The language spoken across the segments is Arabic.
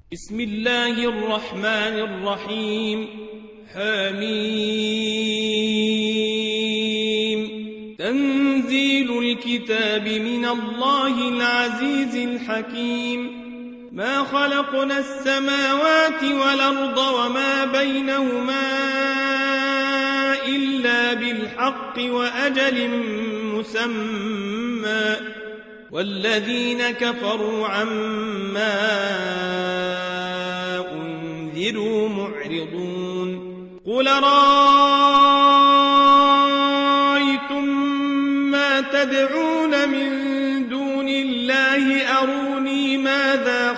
بسم الله الرحمن الرحيم. حميم. تنزيل الكتاب من الله العزيز الحكيم. ما خلقنا السماوات والأرض وما بينهما إلا بالحق وأجل مسمى، والذين كفروا عما أنذروا معرضون. قل رأيتم ما تدعون من دون الله أروني ماذا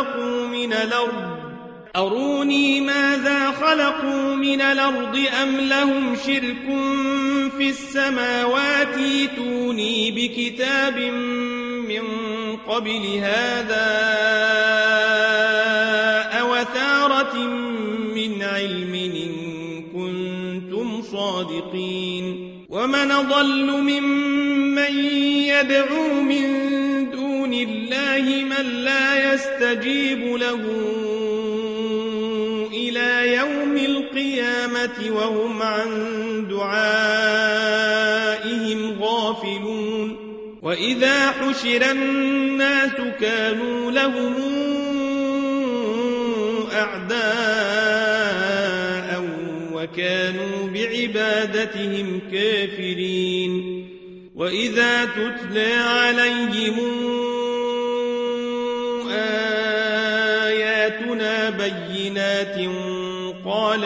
خلقوا من الأرض أم لهم شرك في السماوات ائتوني بكتاب من قبل هذا أو أثارة من علم إن كنتم صادقين. ومن أضل ممن يدعو من دون الله من لا يستجيب له إلى يوم القيامة وهم عن دعائهم غافلون. وإذا حشر الناس كانوا لهم أعداء وكانوا بعبادتهم كافرين. وإذا تتلى عليهم آياتنا بينات قال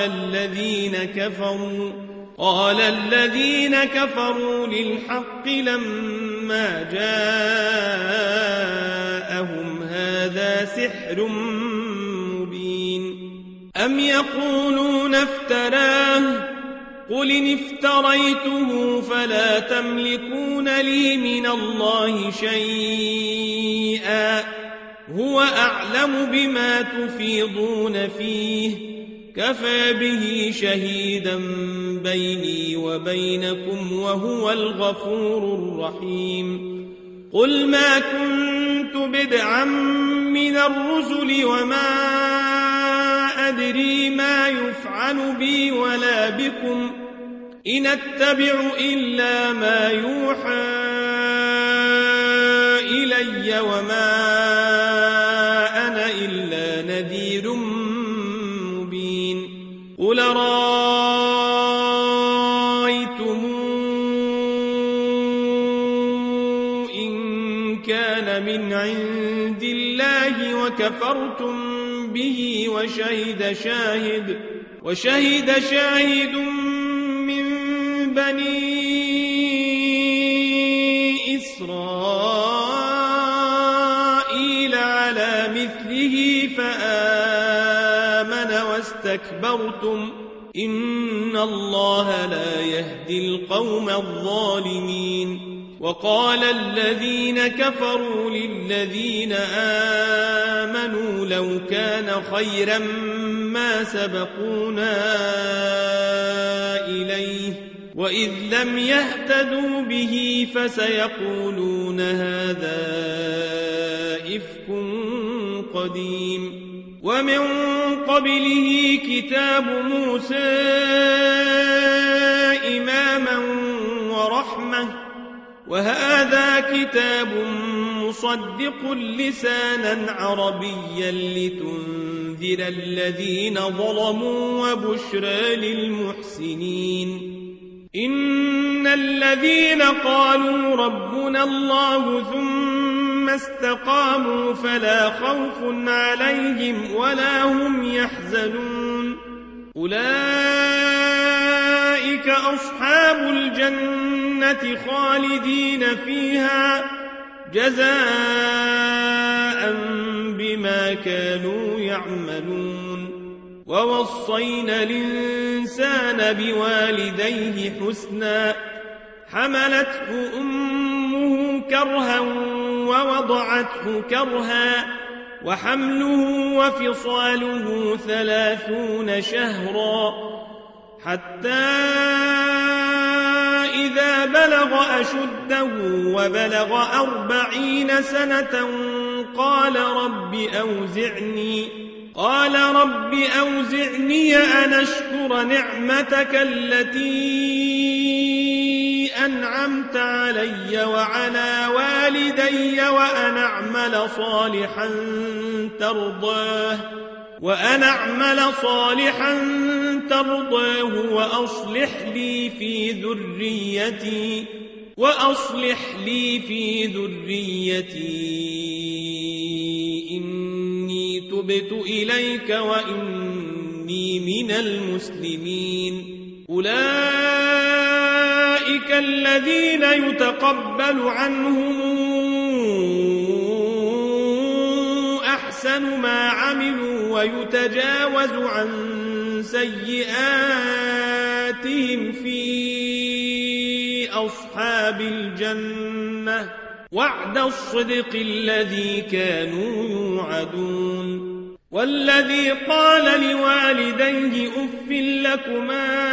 الذين كفروا للحق لما جاءهم هذا سحر مبين. أم يقولون افتراه قل إن افتريته فلا تملكون لي من الله شيئا هو أعلم بما تفيضون فيه كفى به شهيدا بيني وبينكم وهو الغفور الرحيم. قل ما كنت بدعا من الرسل وما أدري ما يفعل بي ولا بكم إن أتبع إلا ما يوحى إلي وما أنا إلا نذير مبين. قل رأيتم إن كان من عند الله وكفرتم به وشهد شاهد من بني إسرائيل على مثله فآمن واستكبرتم إن الله لا يهدي القوم الظالمين. وقال الذين كفروا للذين آمنوا لو كان خيرا ما سبقونا إليه وإذ لم يهتدوا به فسيقولون هذا إفك قديم. ومن قبله كتاب موسى إماما ورحمة وهذا كتاب مصدق لسانا عربيا لتنذر الذين ظلموا وبشرى للمحسنين. إن الذين قالوا ربنا الله ثم استقاموا فلا خوف عليهم ولا هم يحزنون أولئك أصحاب الجنة خالدين فيها جزاء بما كانوا يعملون. ووصينا الإنسان بوالديه حسنا حملته أمه كرها ووضعته كرها وحمله وفصاله 30 شهرا حتى إذا بلغ أشده وبلغ 40 سنة قال رب قال رب أوزعني أن أشكر نعمتك التي أنعمت علي وعلى والدي وأن أعمل صالحا ترضاه وأصلح لي في ذريتي إني تبت إليك وإني من المسلمين أولئك الذين يتقبل عنهم أحسن ما عملوا ويتجاوز عن سيئاتهم في أصحاب الجنة وعد الصدق الذي كانوا يوعدون والذي قال لوالديه أف لكما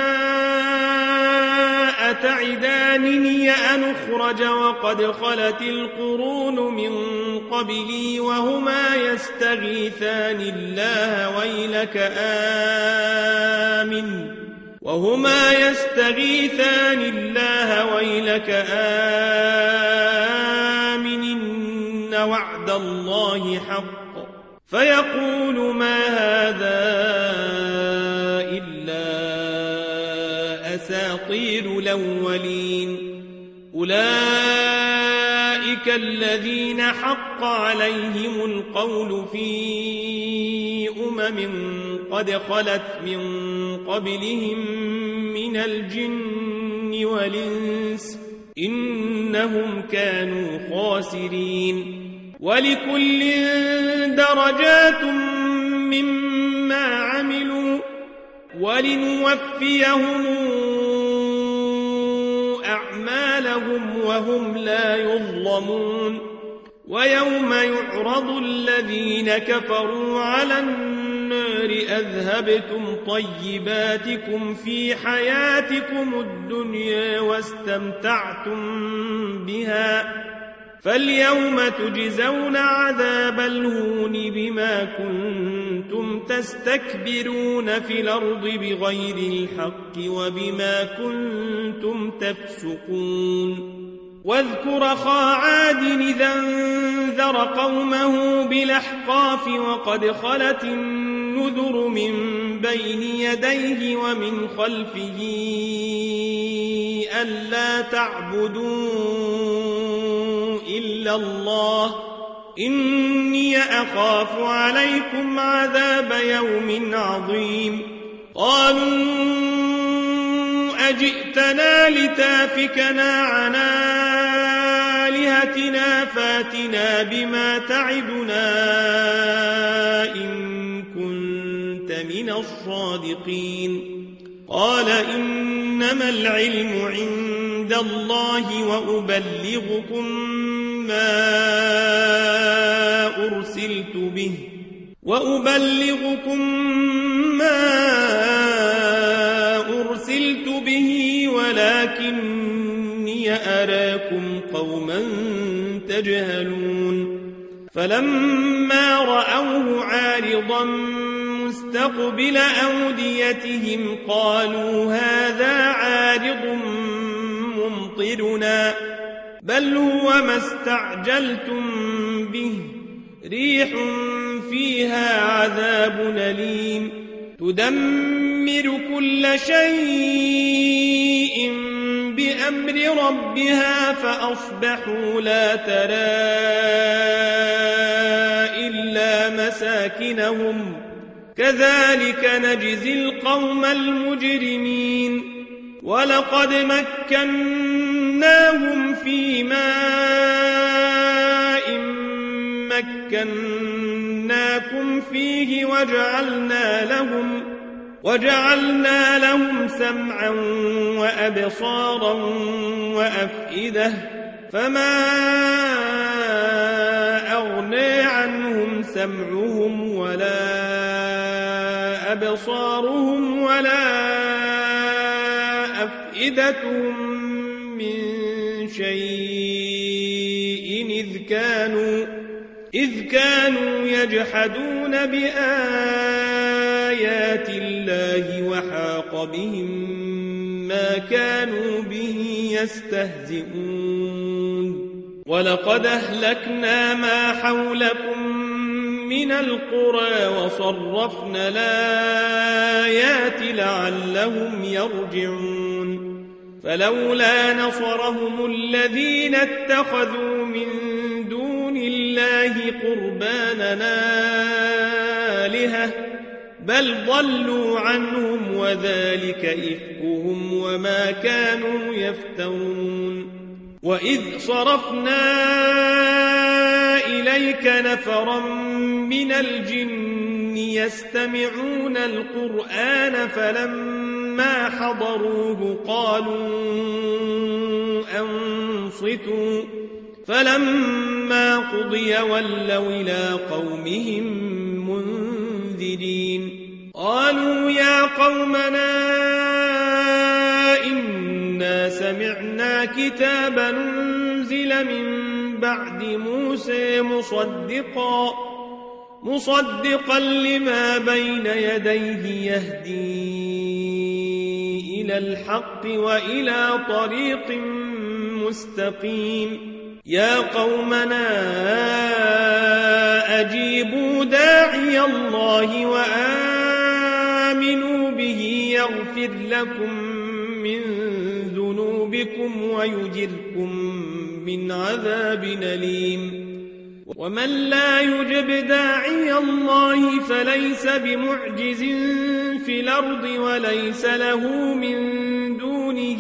أتعدانني أن أخرج وقد خلت القرون من قبلي وهما يستغيثان الله ويلك آمن إن وعد الله حق فيقول ما هذا إلا أساطير الأولين أولئك الذين حق عليهم القول في قد خلت من قبلهم من الجن والإنس إنهم كانوا خاسرين ولكل درجات مما عملوا ولنوفيهم أعمالهم وهم لا يظلمون ويوم يعرض الذين كفروا على النار أذهبتم طيباتكم في حياتكم الدنيا واستمتعتم بها فاليوم تجزون عذاب الهون بما كنتم تستكبرون في الأرض بغير الحق وبما كنتم تفسقون واذكر أخا عاد إذا انذر قومه بالأحقاف وقد خلت النذر من بين يديه ومن خلفه ألا تعبدوا إلا الله إني أخاف عليكم عذاب يوم عظيم قالوا أجئتنا لتافكنا عن آلهتنا فاتنا بما تعدنا إن كنت من الصادقين قال إنما العلم عند الله وأبلغكم ما أرسلت به ولكني أراكم قوما تجهلون فلما رأوه عارضا مستقبل أوديتهم قالوا هذا عارض ممطرنا بل هو ما استعجلتم به ريح فيها عذاب أليم تدمر كل شيء بأمر ربها فأصبحوا لا ترى إلا مساكنهم كذلك نجزي القوم المجرمين ولقد مكناهم في ماء مكناكم فيه وجعلنا لهم سمعا وأبصارا وأفئدة فما أغنى عنهم سمعهم ولا أبصارهم ولا أفئدتهم من شيء إذ كانوا يجحدون بآيات الله وحاق بهم ما كانوا به يستهزئون ولقد أهلكنا ما حولكم من القرى وصرفنا الآيات لعلهم يرجعون فلولا نصرهم الذين اتخذوا من دون الله قربانا آلهة بل ضلوا عنهم وذلك إفكهم وما كانوا يفترون وإذ صرفنا إليك نفرا من الجن يستمعون القرآن فلما حضروه قالوا أنصتوا فلما قضي ولوا إلى قومهم منذرين قالوا يا قومنا إنا سمعنا كتابا أنزل من بعد موسى مصدقا لما بين يديه يهدي إلى الحق وإلى طريق مستقيم يا قومنا أجيبوا داعي الله وآمنوا به يغفر لكم من ذنوبكم ويجركم من عذاب أليم ومن لا يجب داعي الله فليس بمعجز في الأرض وليس له من دونه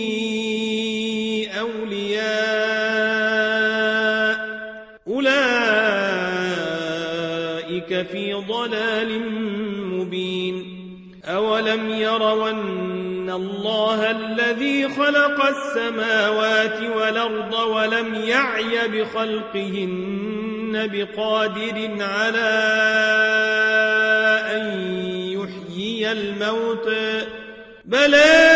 أولياء أولئك في ضلال مبين أولم يروا أن الله الذي خلق السماوات والأرض ولم يعي بخلقهن بقادر على أن يحيي الموتى بلى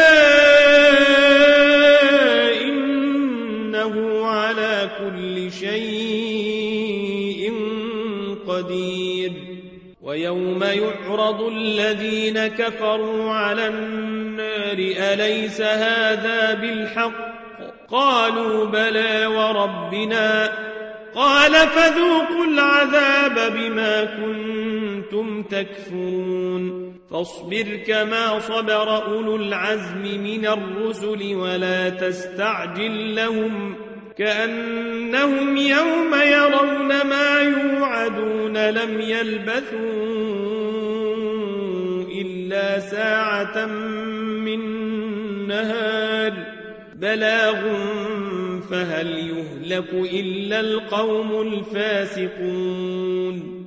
إنه على كل شيء قدير ويوم يعرض الذين كفروا على النار أليس هذا بالحق قالوا بلى وربنا قال فذوقوا العذاب بما كنتم تكفرون فاصبر كما صبر أولو العزم من الرسل ولا تستعجل لهم كأنهم يوم يرون ما يوعدون لم يلبثوا إلا ساعة من نهار بلاغ فهل يهلك إلا القوم الفاسقون